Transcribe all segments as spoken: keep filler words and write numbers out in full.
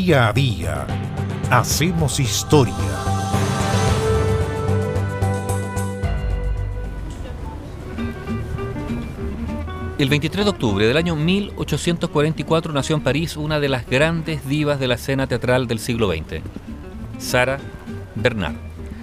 Día a día hacemos historia. El veintitrés de octubre del año mil ochocientos cuarenta y cuatro nació en París una de las grandes divas de la escena teatral del siglo veinte, Sarah Bernhardt.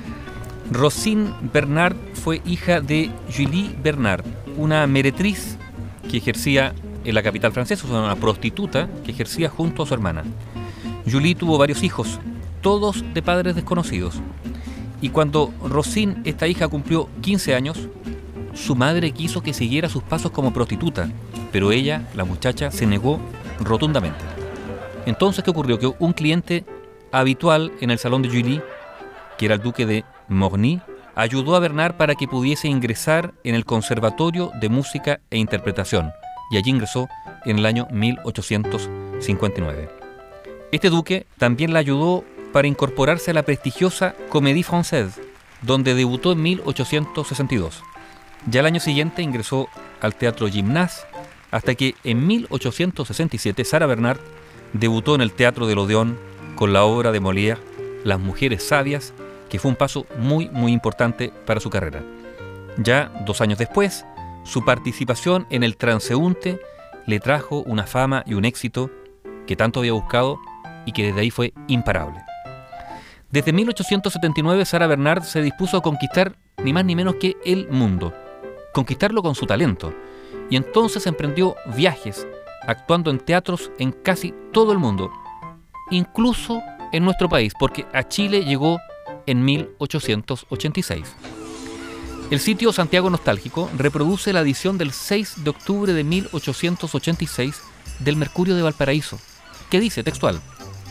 Rosine Bernhardt fue hija de Julie Bernhardt, una meretriz que ejercía en la capital francesa, o sea, una prostituta que ejercía junto a su hermana. Julie tuvo varios hijos, todos de padres desconocidos. Y cuando Rosine, esta hija, cumplió quince años, su madre quiso que siguiera sus pasos como prostituta, pero ella, la muchacha, se negó rotundamente. Entonces, ¿qué ocurrió? Que un cliente habitual en el salón de Julie, que era el duque de Morny, ayudó a Bernhardt para que pudiese ingresar en el Conservatorio de Música e Interpretación, y allí ingresó en el año mil ochocientos cincuenta y nueve. Este duque también la ayudó para incorporarse a la prestigiosa Comédie Française, donde debutó en mil ochocientos sesenta y dos. Ya el año siguiente ingresó al Teatro Gymnase, hasta que en mil ochocientos sesenta y siete Sarah Bernhardt debutó en el Teatro del Odeón con la obra de Molière, Las Mujeres Sabias, que fue un paso muy muy importante para su carrera. Ya dos años después, su participación en El Transeúnte le trajo una fama y un éxito que tanto había buscado y que desde ahí fue imparable. Desde mil ochocientos setenta y nueve, Sarah Bernhardt se dispuso a conquistar ni más ni menos que el mundo, conquistarlo con su talento, y entonces emprendió viajes, actuando en teatros en casi todo el mundo, incluso en nuestro país, porque a Chile llegó en mil ochocientos ochenta y seis. El sitio Santiago Nostálgico reproduce la edición del seis de octubre de mil ochocientos ochenta y seis del Mercurio de Valparaíso, que dice textual: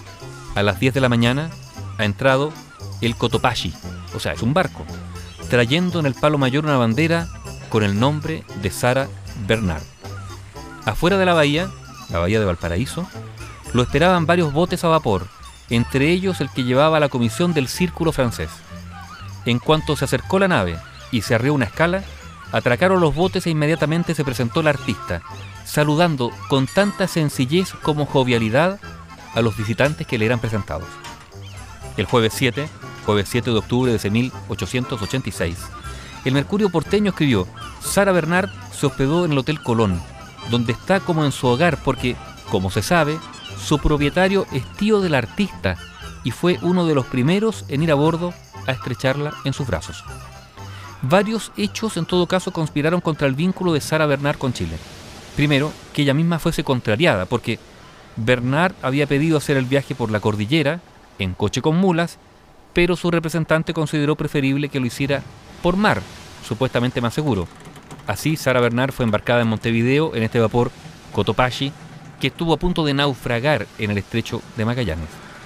a las diez de la mañana ha entrado el Cotopaxi, o sea, es un barco, trayendo en el palo mayor una bandera con el nombre de Sarah Bernhardt. Afuera de la bahía, la bahía de Valparaíso, lo esperaban varios botes a vapor, entre ellos el que llevaba la comisión del Círculo francés. En cuanto se acercó la nave y se arrió una escala, atracaron los botes e inmediatamente se presentó la artista, saludando con tanta sencillez como jovialidad a los visitantes que le eran presentados. El jueves siete, jueves siete de octubre de ese mil ochocientos ochenta y seis, el Mercurio porteño escribió: Sarah Bernhardt se hospedó en el Hotel Colón, donde está como en su hogar porque, como se sabe, su propietario es tío del artista y fue uno de los primeros en ir a bordo a estrecharla en sus brazos. Varios hechos en todo caso conspiraron contra el vínculo de Sarah Bernhardt con Chile. Primero, que ella misma fuese contrariada, porque Bernhardt había pedido hacer el viaje por la cordillera, en coche con mulas, pero su representante consideró preferible que lo hiciera por mar, supuestamente más seguro. Así, Sarah Bernhardt fue embarcada en Montevideo en este vapor Cotopaxi, que estuvo a punto de naufragar en el estrecho de Magallanes.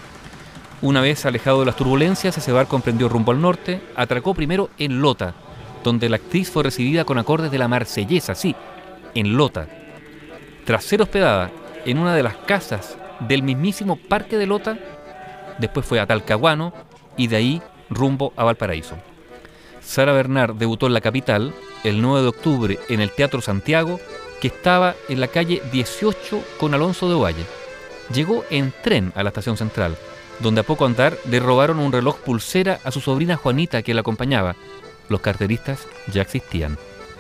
Una vez alejado de las turbulencias, ese barco emprendió rumbo al norte, atracó primero en Lota, donde la actriz fue recibida con acordes de la Marsellesa, sí, en Lota. Tras ser hospedada en una de las casas del mismísimo Parque de Lota, después fue a Talcahuano y de ahí rumbo a Valparaíso. Sarah Bernhardt debutó en la capital el nueve de octubre en el Teatro Santiago, que estaba en la calle dieciocho con Alonso de Ovalle. Llegó en tren a la estación central, donde a poco andar le robaron un reloj pulsera a su sobrina Juanita, que la acompañaba. Los carteristas ya existían.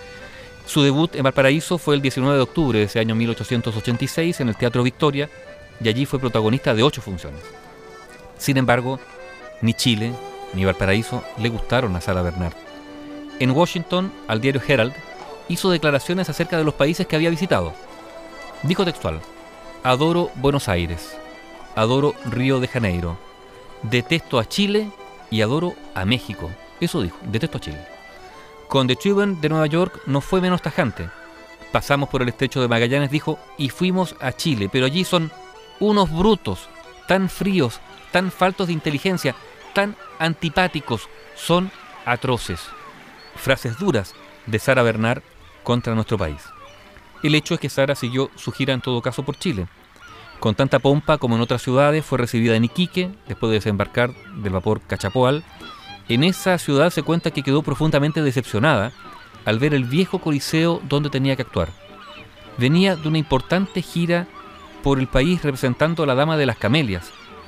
Su debut en Valparaíso fue el diecinueve de octubre de ese año mil ochocientos ochenta y seis en el Teatro Victoria, y allí fue protagonista de ocho funciones. Sin embargo, ni Chile ni Valparaíso le gustaron a Sarah Bernhardt. En Washington, al diario Herald, hizo declaraciones acerca de los países que había visitado. Dijo textual: adoro Buenos Aires, adoro Río de Janeiro, detesto a Chile y adoro a México. Eso dijo, detesto a Chile. Con The Tribune de Nueva York no fue menos tajante. Pasamos por el estrecho de Magallanes, dijo, y fuimos a Chile, pero allí son unos brutos, tan fríos, tan faltos de inteligencia, tan antipáticos, son atroces. Frases duras de Sarah Bernhardt contra nuestro país. El hecho es que Sarah siguió su gira en todo caso por Chile. Con tanta pompa como en otras ciudades, fue recibida en Iquique, después de desembarcar del vapor Cachapoal. En esa ciudad se cuenta que quedó profundamente decepcionada al ver el viejo coliseo donde tenía que actuar. Venía de una importante gira por el país representando a la Dama de las Camelias,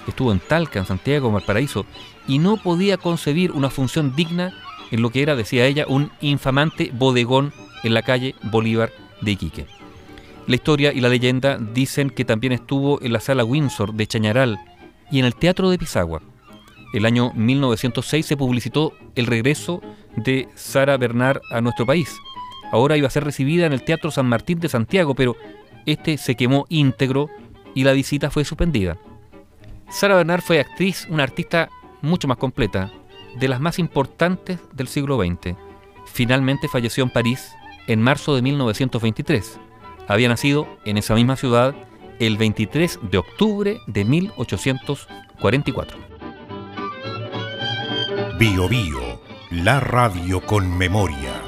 estuvo en Talca, en Santiago, en Valparaíso, y no podía concebir una función digna en lo que era, decía ella, un infamante bodegón en la calle Bolívar de Iquique. La historia y la leyenda dicen que también estuvo en la Sala Windsor de Chañaral y en el Teatro de Pisagua. El año mil novecientos seis se publicitó el regreso de Sara Bernard a nuestro país. Ahora iba a ser recibida en el Teatro San Martín de Santiago, pero este se quemó íntegro y la visita fue suspendida. Sara Bernard fue actriz, una artista mucho más completa, de las más importantes del siglo veinte. Finalmente falleció en París en marzo de mil novecientos veintitrés. Había nacido en esa misma ciudad el veintitrés de octubre de mil ochocientos cuarenta y cuatro. Bio Bio, la radio con memoria.